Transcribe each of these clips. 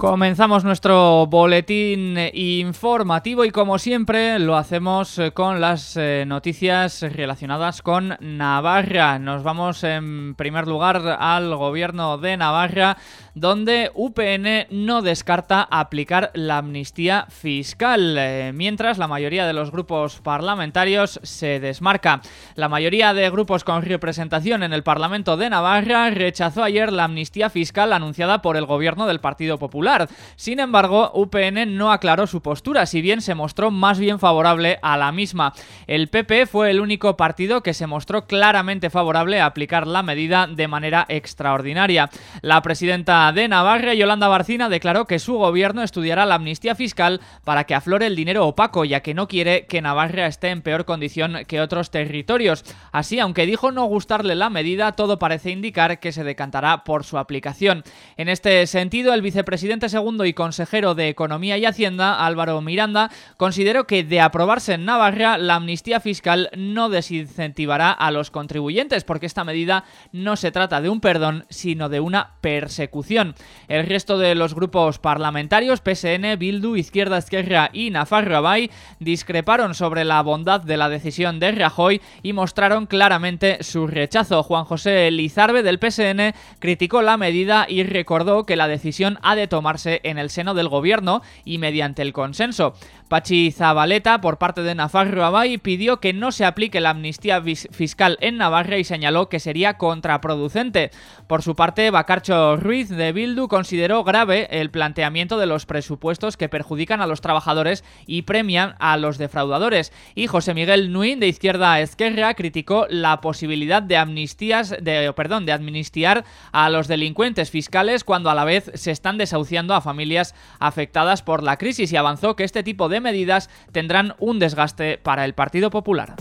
Comenzamos nuestro boletín informativo y como siempre lo hacemos con las noticias relacionadas con Navarra. Nos vamos en primer lugar al gobierno de Navarra, donde UPN no descarta aplicar la amnistía fiscal, mientras la mayoría de los grupos parlamentarios se desmarca. La mayoría de grupos con representación en el Parlamento de Navarra rechazó ayer la amnistía fiscal anunciada por el gobierno del Partido Popular. Sin embargo, UPN no aclaró su postura, si bien se mostró más bien favorable a la misma. El PP fue el único partido que se mostró claramente favorable a aplicar la medida de manera extraordinaria. La presidenta de Navarra, Yolanda Barcina, declaró que su gobierno estudiará la amnistía fiscal para que aflore el dinero opaco, ya que no quiere que Navarra esté en peor condición que otros territorios. Así, aunque dijo no gustarle la medida, todo parece indicar que se decantará por su aplicación. En este sentido, el vicepresidente segundo y consejero de Economía y Hacienda, Álvaro Miranda, consideró que de aprobarse en Navarra, la amnistía fiscal no desincentivará a los contribuyentes, porque esta medida no se trata de un perdón, sino de una persecución. El resto de los grupos parlamentarios, PSN, Bildu, Izquierda Esquerra y Nafarroa Bai, discreparon sobre la bondad de la decisión de Rajoy y mostraron claramente su rechazo. Juan José Lizarbe, del PSN, criticó la medida y recordó que la decisión ha de tomarse en el seno del gobierno y mediante el consenso. Patxi Zabaleta, por parte de Nafarroa Bai, pidió que no se aplique la amnistía fiscal en Navarra y señaló que sería contraproducente. Por su parte, Bakartxo Ruiz, de Bildu, consideró grave el planteamiento de los presupuestos que perjudican a los trabajadores y premian a los defraudadores. Y José Miguel Nuín, de Izquierda Esquerra, criticó la posibilidad de amnistiar a los delincuentes fiscales cuando a la vez se están desahuciando a familias afectadas por la crisis, y avanzó que este tipo de medidas tendrán un desgaste para el Partido Popular.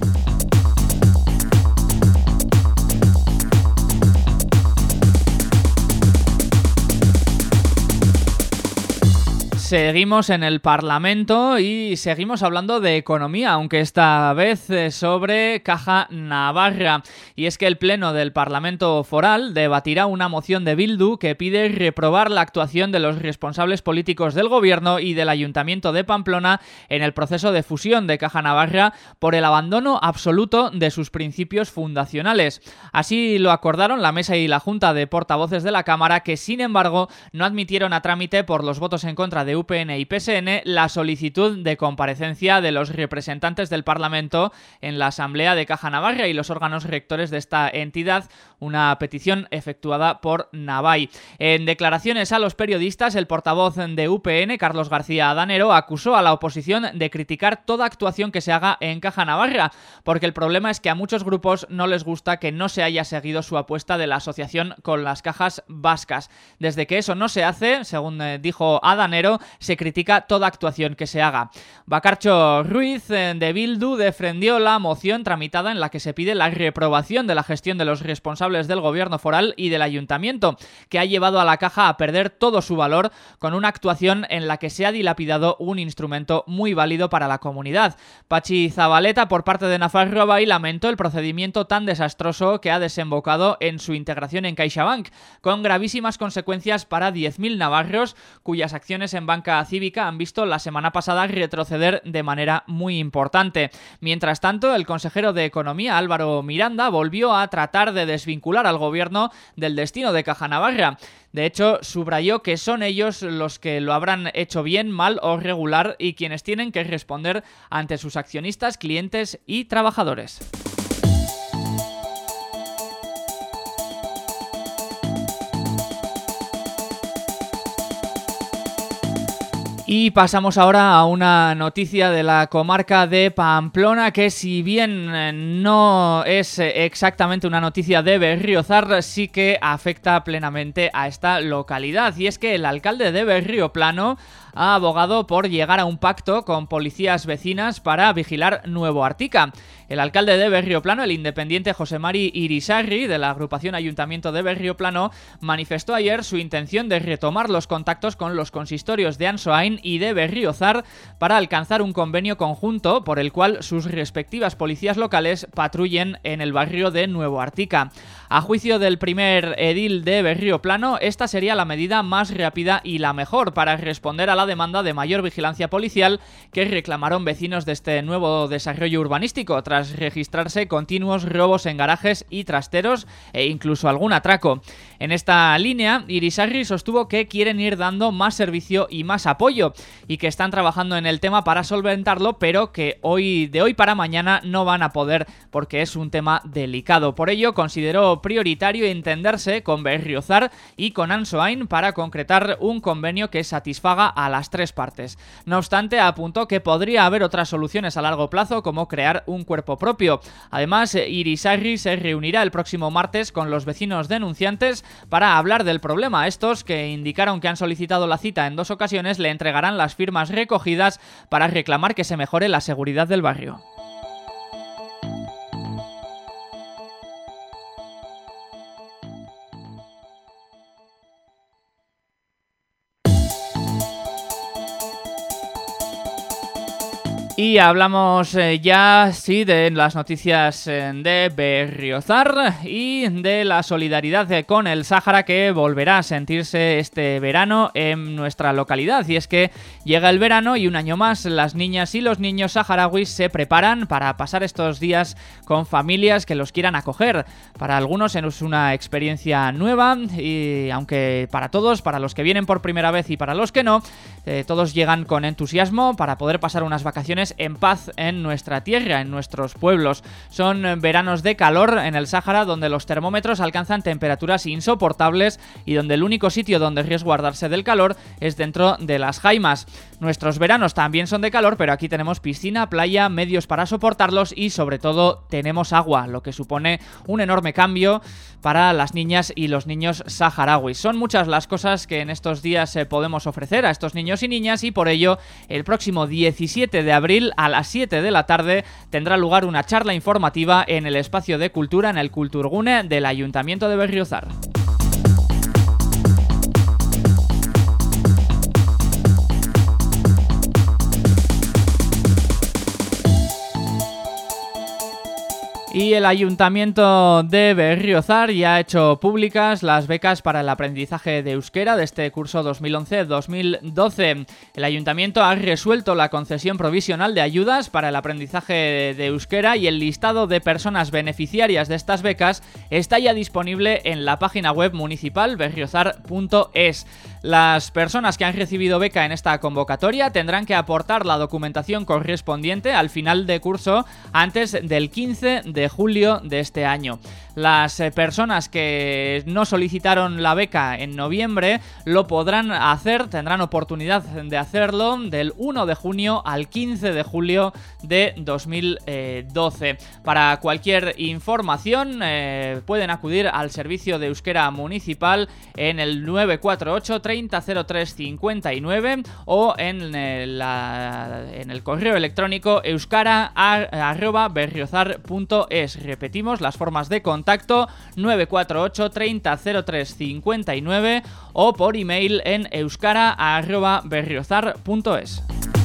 Seguimos en el Parlamento y seguimos hablando de economía, aunque esta vez sobre Caja Navarra. Y es que el Pleno del Parlamento Foral debatirá una moción de Bildu que pide reprobar la actuación de los responsables políticos del Gobierno y del Ayuntamiento de Pamplona en el proceso de fusión de Caja Navarra por el abandono absoluto de sus principios fundacionales. Así lo acordaron la Mesa y la Junta de Portavoces de la Cámara, que sin embargo no admitieron a trámite por los votos en contra de UPN y PSN la solicitud de comparecencia de los representantes del Parlamento en la Asamblea de Caja Navarra y los órganos rectores de esta entidad, una petición efectuada por Navai. En declaraciones a los periodistas, el portavoz de UPN, Carlos García Danero, acusó a la oposición de criticar toda actuación que se haga en Caja Navarra, porque el problema es que a muchos grupos no les gusta que no se haya seguido su apuesta de la asociación con las cajas vascas. Desde que eso no se hace, según dijo a Danero, se critica toda actuación que se haga. Bakartxo Ruiz, de Bildu, defendió la moción tramitada en la que se pide la reprobación de la gestión de los responsables del gobierno foral y del ayuntamiento, que ha llevado a la caja a perder todo su valor con una actuación en la que se ha dilapidado un instrumento muy válido para la comunidad. Patxi Zabaleta, por parte de Nafarroa Bai, lamentó el procedimiento tan desastroso que ha desembocado en su integración en CaixaBank, con gravísimas consecuencias para 10.000 navarros cuyas acciones en banca cívica han visto la semana pasada retroceder de manera muy importante. Mientras tanto, el consejero de Economía, Álvaro Miranda, volvió a tratar de desvincular al gobierno del destino de Caja Navarra. De hecho, subrayó que son ellos los que lo habrán hecho bien, mal o regular y quienes tienen que responder ante sus accionistas, clientes y trabajadores. Y pasamos ahora a una noticia de la comarca de Pamplona que, si bien no es exactamente una noticia de Berriozar, sí que afecta plenamente a esta localidad. Y es que el alcalde de Berrioplano ha abogado por llegar a un pacto con policías vecinas para vigilar Nuevo Artica. El alcalde de Berrioplano, el independiente José Mari Irisarri, de la agrupación Ayuntamiento de Berrioplano, manifestó ayer su intención de retomar los contactos con los consistorios de Ansoain y de Berriozar para alcanzar un convenio conjunto por el cual sus respectivas policías locales patrullen en el barrio de Nuevo Artica. A juicio del primer edil de Berrioplano, esta sería la medida más rápida y la mejor para responder a la demanda de mayor vigilancia policial que reclamaron vecinos de este nuevo desarrollo urbanístico tras registrarse continuos robos en garajes y trasteros e incluso algún atraco. En esta línea, Irisarri sostuvo que quieren ir dando más servicio y más apoyo y que están trabajando en el tema para solventarlo, pero que de hoy para mañana no van a poder porque es un tema delicado. Por ello, consideró prioritario entenderse con Berriozar y con Ansoain para concretar un convenio que satisfaga a las tres partes. No obstante, apuntó que podría haber otras soluciones a largo plazo, como crear un cuerpo propio. Además, Irisarri se reunirá el próximo martes con los vecinos denunciantes para hablar del problema. Estos, que indicaron que han solicitado la cita en 2 ocasiones, le entregarán las firmas recogidas para reclamar que se mejore la seguridad del barrio. Y hablamos ya, sí, de las noticias de Berriozar y de la solidaridad con el Sáhara que volverá a sentirse este verano en nuestra localidad. Y es que llega el verano y un año más las niñas y los niños saharauis se preparan para pasar estos días con familias que los quieran acoger. Para algunos es una experiencia nueva y aunque para todos, para los que vienen por primera vez y para los que no, todos llegan con entusiasmo para poder pasar unas vacaciones en paz en nuestra tierra, en nuestros pueblos. Son veranos de calor en el Sáhara donde los termómetros alcanzan temperaturas insoportables y donde el único sitio donde resguardarse del calor es dentro de las jaimas. Nuestros veranos también son de calor, pero aquí tenemos piscina, playa, medios para soportarlos y sobre todo tenemos agua, lo que supone un enorme cambio para las niñas y los niños saharauis. Son muchas las cosas que en estos días podemos ofrecer a estos niños y niñas y por ello el próximo 17 de abril a las 7 de la tarde tendrá lugar una charla informativa en el espacio de cultura en el Kulturgune del Ayuntamiento de Berriozar. Y el Ayuntamiento de Berriozar ya ha hecho públicas las becas para el aprendizaje de euskera de este curso 2011-2012. El Ayuntamiento ha resuelto la concesión provisional de ayudas para el aprendizaje de euskera y el listado de personas beneficiarias de estas becas está ya disponible en la página web municipal berriozar.es. Las personas que han recibido beca en esta convocatoria tendrán que aportar la documentación correspondiente al final de curso antes del 15 de julio de este año. Las personas que no solicitaron la beca en noviembre lo podrán hacer, tendrán oportunidad de hacerlo del 1 de junio al 15 de julio de 2012. Para cualquier información pueden acudir al servicio de euskera municipal en el 948 30 03 59 o en el correo electrónico euskara@berriozar.es. Repetimos las formas de contacto: 948 30 03 59 o por email en euskara@berriozar.es.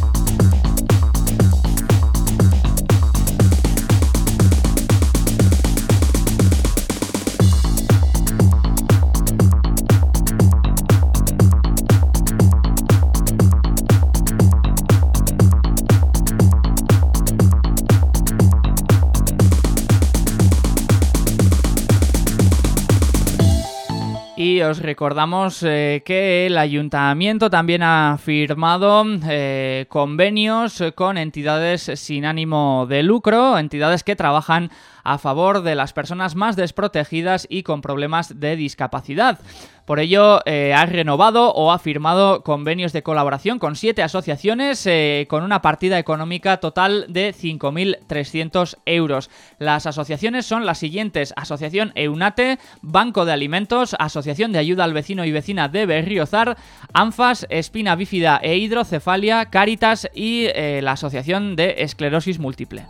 Y os recordamos que el Ayuntamiento también ha firmado convenios con entidades sin ánimo de lucro, entidades que trabajan a favor de las personas más desprotegidas y con problemas de discapacidad. Por ello, ha renovado o ha firmado convenios de colaboración con 7 asociaciones con una partida económica total de 5.300 euros. Las asociaciones son las siguientes: Asociación EUNATE, Banco de Alimentos, Asociación de Ayuda al Vecino y Vecina de Berriozar, ANFAS, Espina Bífida e Hidrocefalia, Cáritas y la Asociación de Esclerosis Múltiple.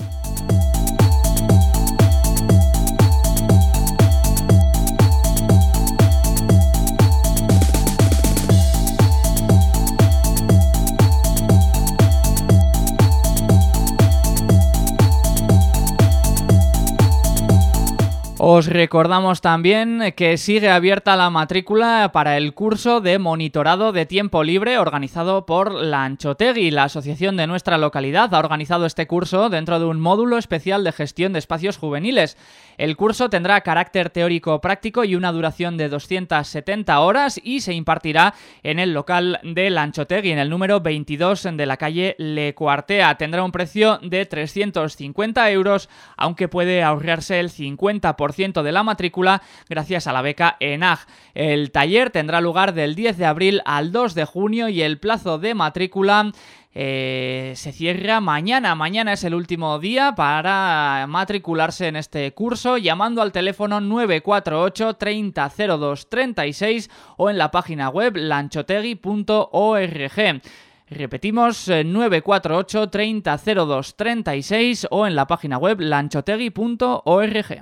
Os recordamos también que sigue abierta la matrícula para el curso de monitorado de tiempo libre organizado por Lanchotegui. La asociación de nuestra localidad ha organizado este curso dentro de un módulo especial de gestión de espacios juveniles. El curso tendrá carácter teórico-práctico y una duración de 270 horas y se impartirá en el local de Lanchotegui, en el número 22 de la calle Le Cuartea. Tendrá un precio de 350 euros, aunque puede ahorrarse el 50% de la matrícula gracias a la beca ENAG. El taller tendrá lugar del 10 de abril al 2 de junio y el plazo de matrícula se cierra mañana. Mañana es el último día para matricularse en este curso, llamando al teléfono 948 30 02 36 o en la página web lanchotegui.org. Repetimos, 948 30 02 36 o en la página web lanchotegui.org.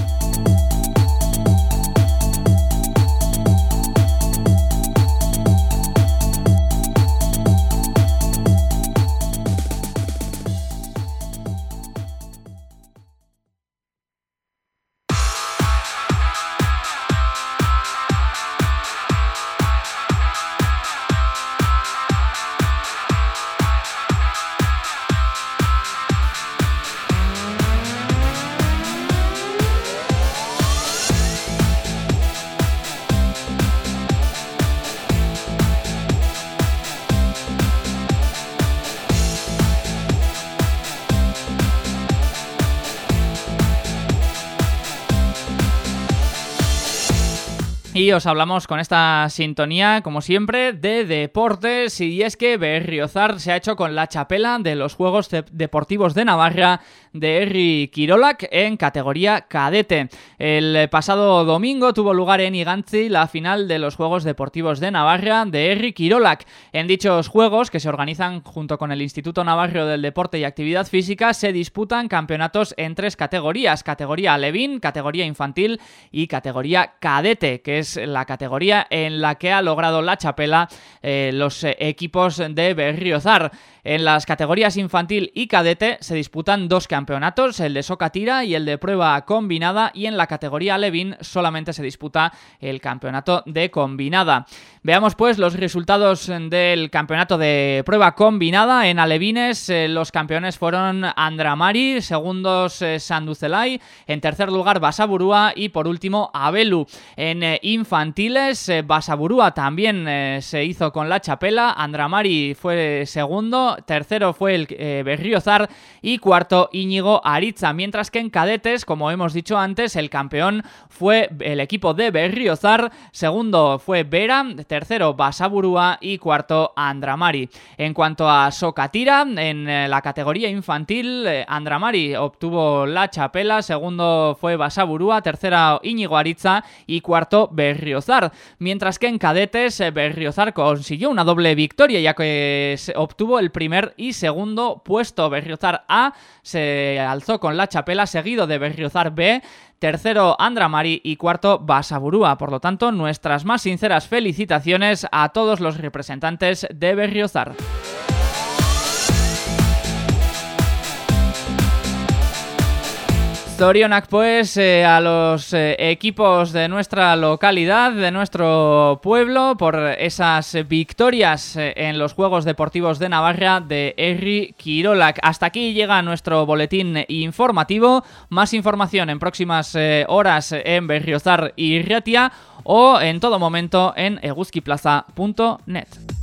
Y os hablamos con esta sintonía, como siempre, de deportes, y es que Berriozar se ha hecho con la txapela de los Juegos Deportivos de Navarra de Herri Kirolak en categoría cadete. El pasado domingo tuvo lugar en Igantzi la final de los Juegos Deportivos de Navarra de Herri Kirolak. En dichos juegos, que se organizan junto con el Instituto Navarro del Deporte y Actividad Física, se disputan campeonatos en 3 categorías: categoría alevín, categoría infantil y categoría cadete, que es la categoría en la que ha logrado la txapela los equipos de Berriozar. En las categorías infantil y cadete se disputan 2 campeonatos, el de soca tira y el de prueba combinada, y en la categoría alevín solamente se disputa el campeonato de combinada. Veamos pues los resultados del campeonato de prueba combinada. En alevines los campeones fueron Andramari, segundos Sanduzelai, en tercer lugar Basaburua y por último Abelu. En infantiles Basaburua también se hizo con la txapela, Andramari fue segundo, tercero fue el Berriozar y cuarto Íñigo Aritza, mientras que en cadetes, como hemos dicho antes, el campeón fue el equipo de Berriozar, segundo fue Vera, tercero Basaburua y cuarto Andramari. En cuanto a soca tira, en la categoría infantil Andramari obtuvo la txapela, segundo fue Basaburua, tercera Íñigo Aritza y cuarto Berriozar, mientras que en cadetes Berriozar consiguió una doble victoria, ya que obtuvo el primer y segundo puesto. Berriozar A se alzó con la txapela, seguido de Berriozar B, tercero Andramari y cuarto Basaburua. Por lo tanto, nuestras más sinceras felicitaciones a todos los representantes de Berriozar. Zorionak pues a los equipos de nuestra localidad, de nuestro pueblo, por esas victorias en los Juegos Deportivos de Navarra de Herri Kirolak. Hasta aquí llega nuestro boletín informativo. Más información en próximas horas en Berriozar y Ratia o en todo momento en eguzkiplaza.net.